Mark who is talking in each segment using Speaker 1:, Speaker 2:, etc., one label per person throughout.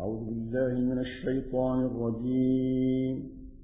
Speaker 1: أعوذ بالله من الشيطان الرجيم.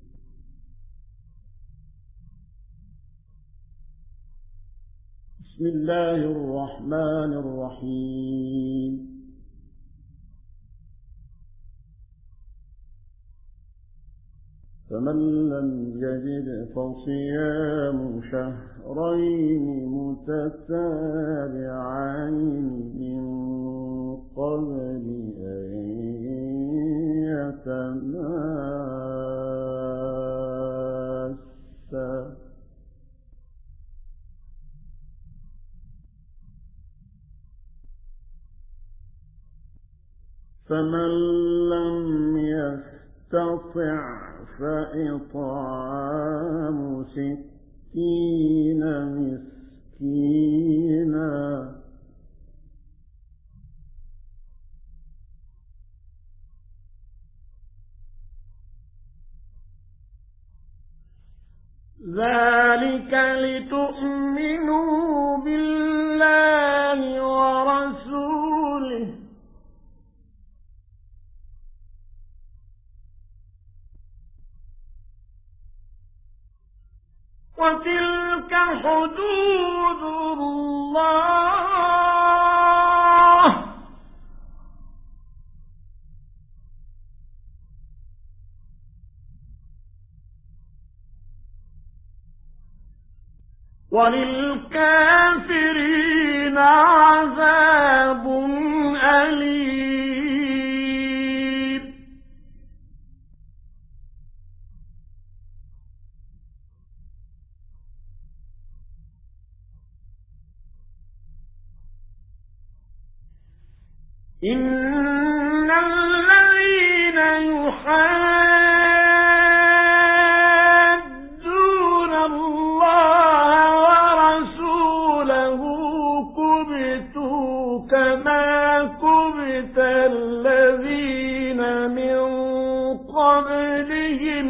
Speaker 1: بسم الله الرحمن الرحيم. فمن لم يجد فصيام شهرين متتابعين من قبل أن يتماسا فمن لم يستطع فإطعام 60 مسكينا ذلك لتؤمنوا بالله ورسوله وتلك حدود الله وللكافرين عذاب أليم. إن الذين يحادون الله ورسوله كبتوا كما كبت الذين من قبلهم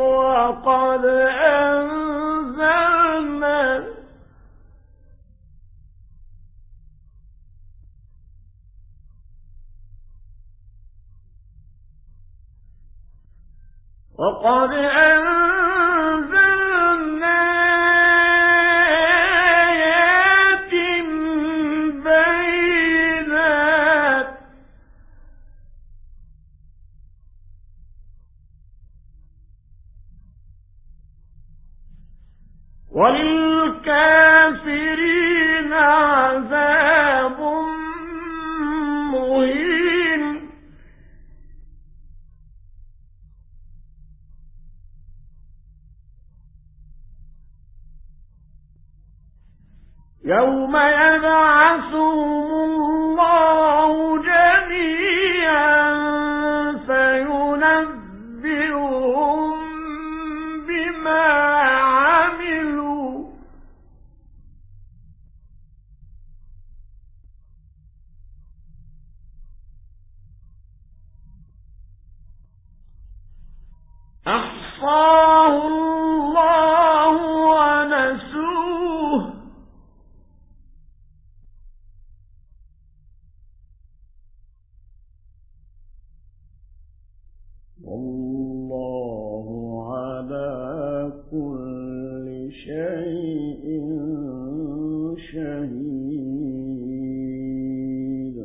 Speaker 1: وقد أنزلنا آيات بينات وللكافرين عذاب مهين. يوم يبعثهم الله جميعا فينبئهم بما عملوا أحصاه الله ونسوه والله على كل شيء شهيد.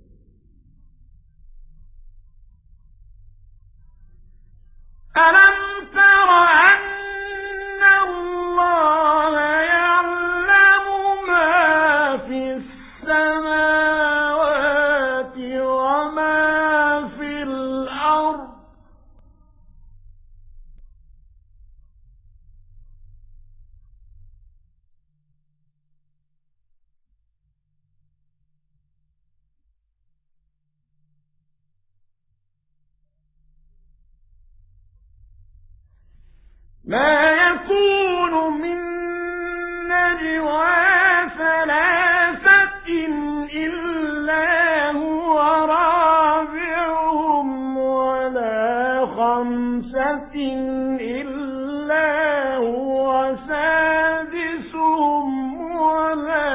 Speaker 1: ألم تر أن الله يعلم ما في السماوات وما في الأرض ما يكون من نجوى ثلاثة إلا هو رابعهم ولا خمسة إلا هو سادسهم ولا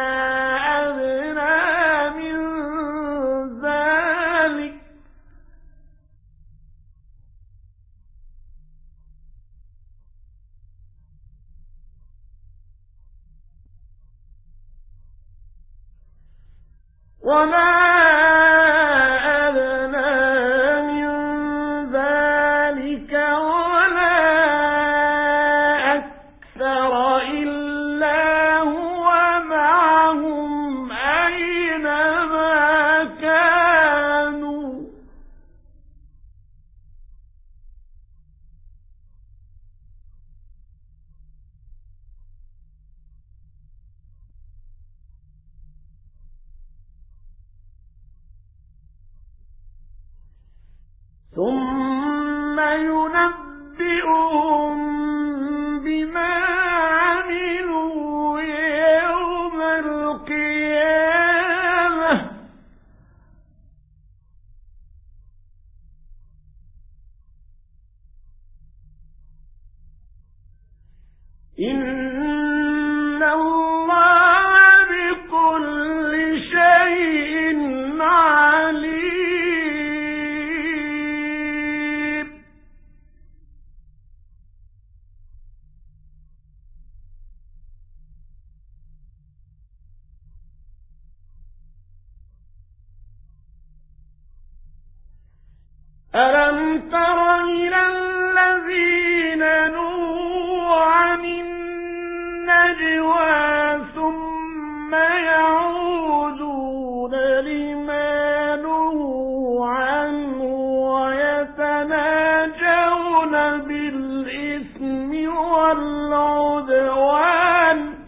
Speaker 1: أدنى من ذلك
Speaker 2: وما أدنى من ذلك ولا أكثر إلا هو معهم أينما كانوا ثم ينبئهم بما عملوا يوم القيامة إن الله بكل شيء عليم. ألم تر إلى الذين نهوا عن النجوى ثم يعودون لما نهوا عنه ويتناجون بالإثم والعدوان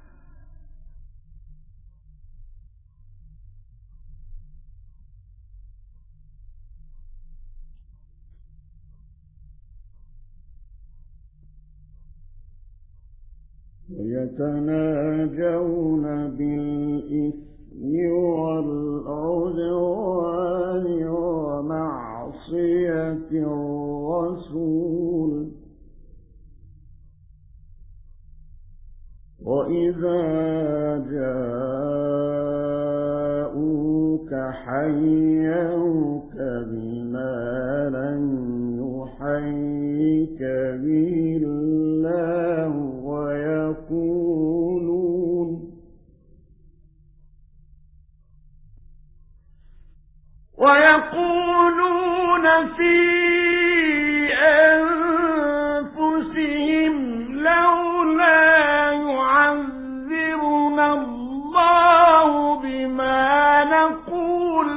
Speaker 1: ويتناجون بالإثم والعدوان ومعصية الرسول وإذا جاءوك حيوك بما لم يحيك به الله
Speaker 2: ويقولون في أنفسهم لولا يعذبنا الله بما نقول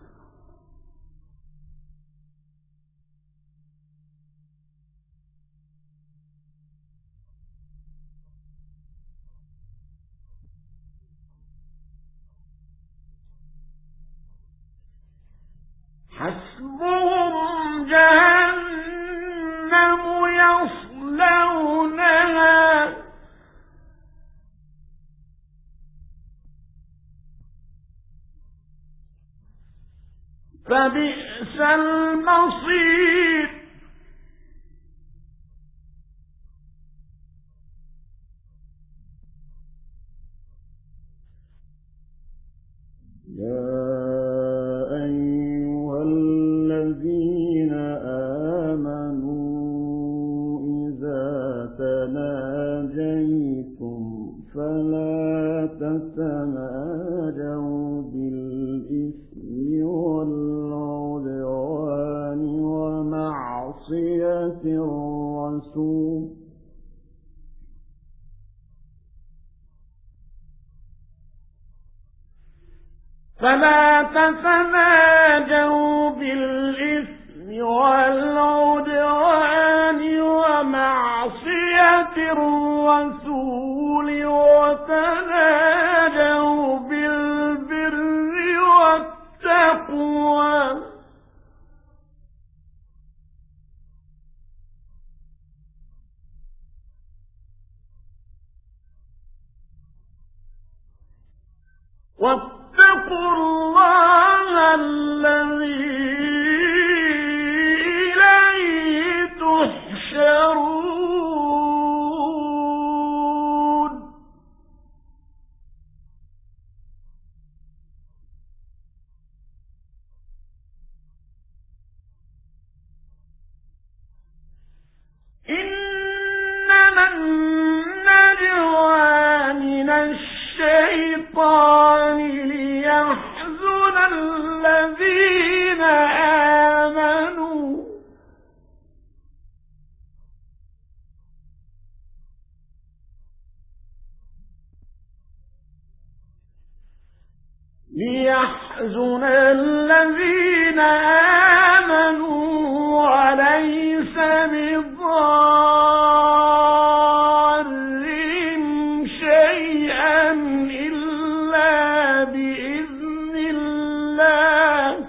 Speaker 2: حسبهم جهنم يصلونها فبئس المصير.
Speaker 1: فلا تتناجوا بالإثم والعدوان ومعصية الرسول
Speaker 2: وتناجوا بالبر والتقوى واتقوا الله الذي إليه تحشرون. ليحزن الذين آمنوا وليس بضارهم شيئا إلا بإذن الله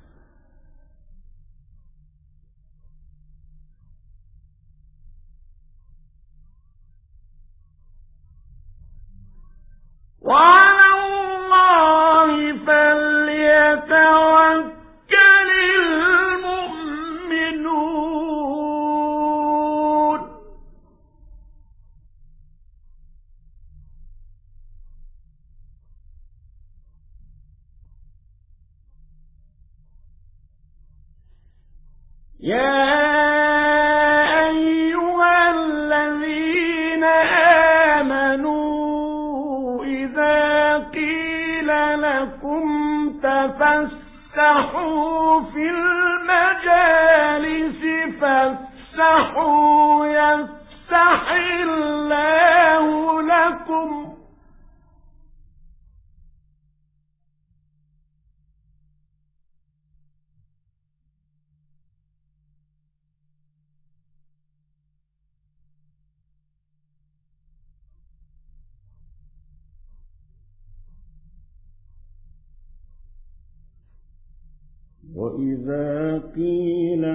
Speaker 2: وعلى الله فليتوكل المؤمنون يا أيها الذين آمنوا إذا قيل لكم تفسحوا في المجالس فافسحوا يفسح الله لكم
Speaker 1: وإذا قيل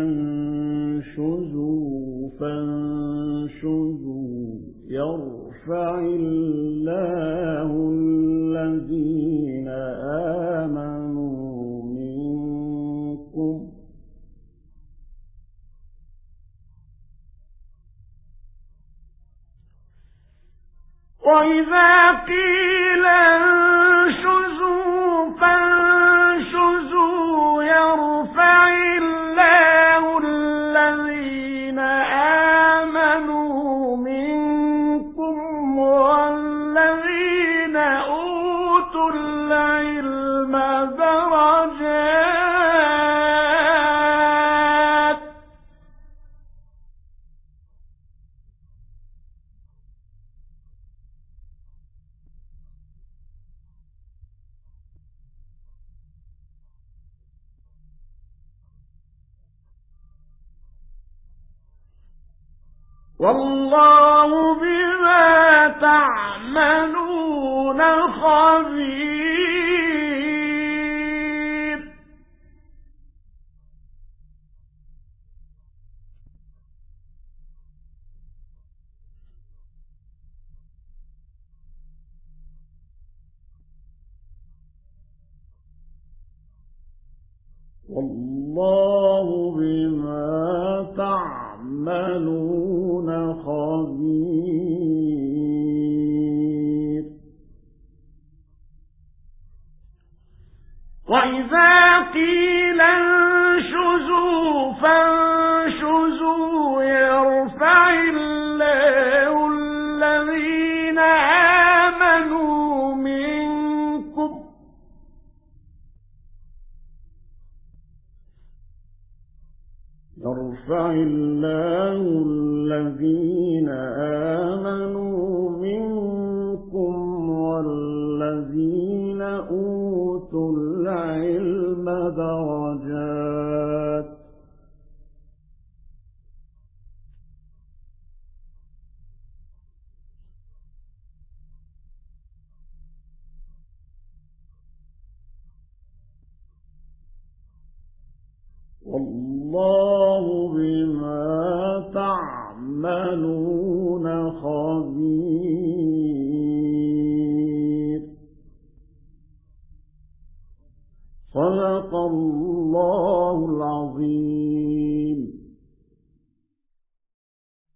Speaker 1: انشزوا فانشزوا يرفع الله الذين آمنوا منكم
Speaker 2: وإذا قيل انشزوا فانشزوا يرفع الله الذين آمنوا منكم والذين أوتوا العلم درجات والله بما تعملون خبير
Speaker 1: والله بما تعملون خبير
Speaker 2: وإذا قيل انشزوا فانشزوا يرفع الله الذين آمنوا منكم
Speaker 1: يرفع الله الذين آمنوا منكم والذين أوتوا العلم درجات والله بما تعملون خبير صدق الله العظيم.